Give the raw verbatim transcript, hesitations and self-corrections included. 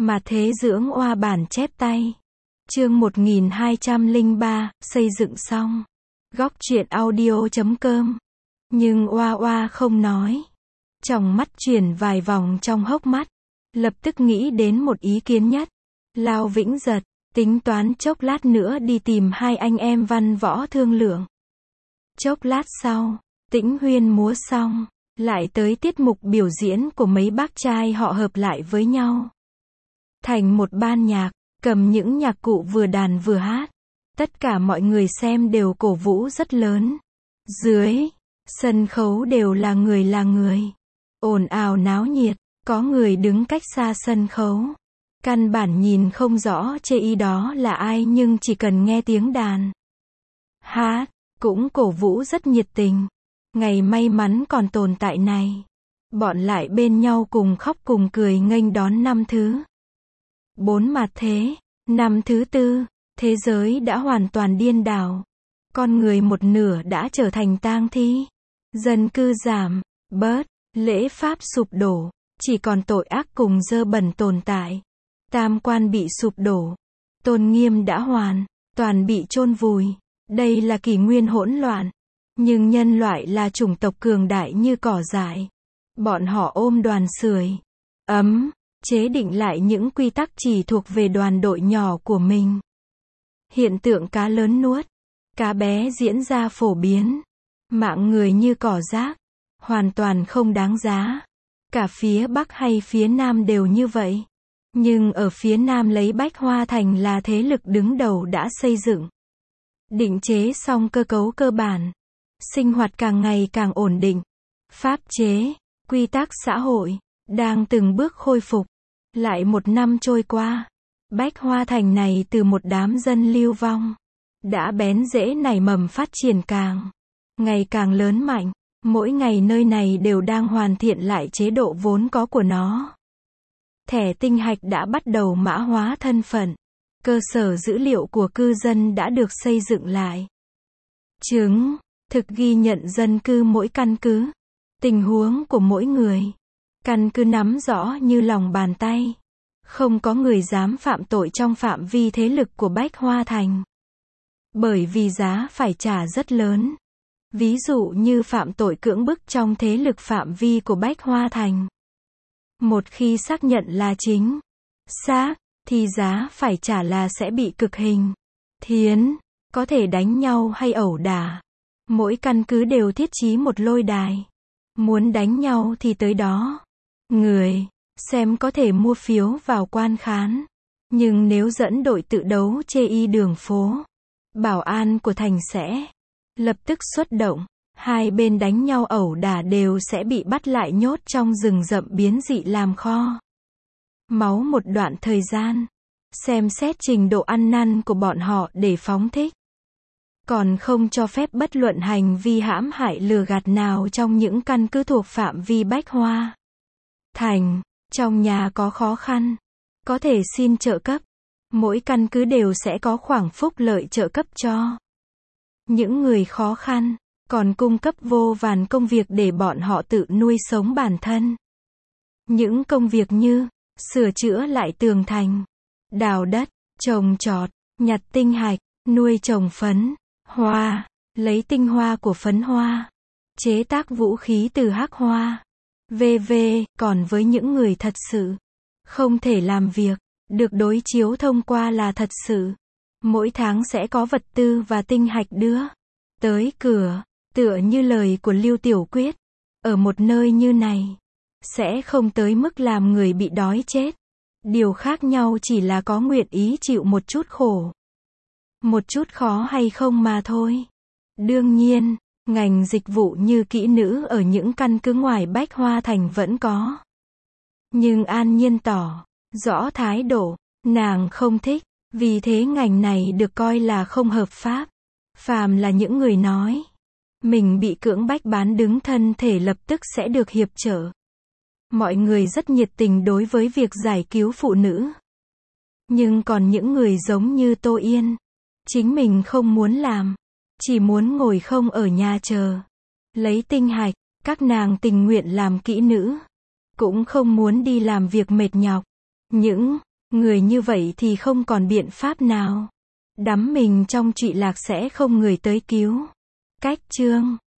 Mà thế dưỡng oa bản chép tay. Chương một nghìn hai trăm lẻ ba, xây dựng xong. Góc truyện audio chấm com. Nhưng oa oa không nói. Tròng mắt chuyển vài vòng trong hốc mắt. Lập tức nghĩ đến một ý kiến nhất. Lao Vĩnh Giật, tính toán chốc lát nữa đi tìm hai anh em văn võ thương lượng. Chốc lát sau, Tĩnh Huyên múa xong, lại tới tiết mục biểu diễn của mấy bác trai họ hợp lại với nhau. Thành một ban nhạc, cầm những nhạc cụ vừa đàn vừa hát. Tất cả mọi người xem đều cổ vũ rất lớn. Dưới sân khấu đều là người là người. Ồn ào náo nhiệt, có người đứng cách xa sân khấu. Căn bản nhìn không rõ chê y đó là ai nhưng chỉ cần nghe tiếng đàn. Hát, cũng cổ vũ rất nhiệt tình. Ngày may mắn còn tồn tại này. Bọn lại bên nhau cùng khóc cùng cười nghênh đón năm thứ. Bốn mặt thế, năm thứ tư, thế giới đã hoàn toàn điên đảo. Con người một nửa đã trở thành tang thi. Dân cư giảm, bớt, lễ pháp sụp đổ, chỉ còn tội ác cùng dơ bẩn tồn tại. Tam quan bị sụp đổ, tôn nghiêm đã hoàn toàn bị chôn vùi. Đây là kỷ nguyên hỗn loạn. Nhưng nhân loại là chủng tộc cường đại như cỏ dại. Bọn họ ôm đoàn sưởi ấm, chế định lại những quy tắc chỉ thuộc về đoàn đội nhỏ của mình. Hiện tượng cá lớn nuốt, cá bé diễn ra phổ biến. Mạng người như cỏ rác, hoàn toàn không đáng giá. Cả phía Bắc hay phía Nam đều như vậy. Nhưng ở phía Nam lấy Bách Hoa Thành là thế lực đứng đầu đã xây dựng. Định chế xong cơ cấu cơ bản. Sinh hoạt càng ngày càng ổn định. Pháp chế, quy tắc xã hội, đang từng bước khôi phục. Lại một năm trôi qua. Bách Hoa Thành này từ một đám dân lưu vong. Đã bén rễ nảy mầm phát triển càng ngày càng lớn mạnh. Mỗi ngày nơi này đều đang hoàn thiện lại chế độ vốn có của nó. Thẻ tinh hạch đã bắt đầu mã hóa thân phận. Cơ sở dữ liệu của cư dân đã được xây dựng lại. Chứng thực ghi nhận dân cư mỗi căn cứ. Tình huống của mỗi người. Căn cứ nắm rõ như lòng bàn tay. Không có người dám phạm tội trong phạm vi thế lực của Bách Hoa Thành. Bởi vì giá phải trả rất lớn. Ví dụ như phạm tội cưỡng bức trong thế lực phạm vi của Bách Hoa Thành. Một khi xác nhận là chính xác, thì giá phải trả là sẽ bị cực hình. Thiến, có thể đánh nhau hay ẩu đả. Mỗi căn cứ đều thiết trí một lôi đài. Muốn đánh nhau thì tới đó. Người xem có thể mua phiếu vào quan khán. Nhưng nếu dẫn đội tự đấu chê y đường phố, bảo an của thành sẽ lập tức xuất động. Hai bên đánh nhau ẩu đả đều sẽ bị bắt lại nhốt trong rừng rậm biến dị làm kho máu một đoạn thời gian. Xem xét trình độ ăn năn của bọn họ để phóng thích. Còn không cho phép bất luận hành vi hãm hại lừa gạt nào trong những căn cứ thuộc phạm vi Bách Hoa Thành. Trong nhà có khó khăn, có thể xin trợ cấp. Mỗi căn cứ đều sẽ có khoản phúc lợi trợ cấp cho những người khó khăn. Còn cung cấp vô vàn công việc để bọn họ tự nuôi sống bản thân. Những công việc như sửa chữa lại tường thành, đào đất, trồng trọt, nhặt tinh hạch, nuôi trồng phấn hoa, lấy tinh hoa của phấn hoa, chế tác vũ khí từ hắc hoa, vân vân. Còn với những người thật sự không thể làm việc, được đối chiếu thông qua là thật sự, mỗi tháng sẽ có vật tư và tinh hạch đưa tới cửa. Tựa như lời của Lưu Tiểu Quyết, ở một nơi như này, sẽ không tới mức làm người bị đói chết. Điều khác nhau chỉ là có nguyện ý chịu một chút khổ, một chút khó hay không mà thôi. Đương nhiên, ngành dịch vụ như kỹ nữ ở những căn cứ ngoài Bách Hoa Thành vẫn có. Nhưng An Nhiên tỏ rõ thái độ, nàng không thích, vì thế ngành này được coi là không hợp pháp. Phàm là những người nói mình bị cưỡng bách bán đứng thân thể lập tức sẽ được hiệp trợ. Mọi người rất nhiệt tình đối với việc giải cứu phụ nữ. Nhưng còn những người giống như Tô Yên, chính mình không muốn làm, chỉ muốn ngồi không ở nhà chờ lấy tinh hạch. Các nàng tình nguyện làm kỹ nữ, cũng không muốn đi làm việc mệt nhọc. Những Người như vậy thì không còn biện pháp nào. Đắm mình trong trụy lạc sẽ không người tới cứu. Cách chương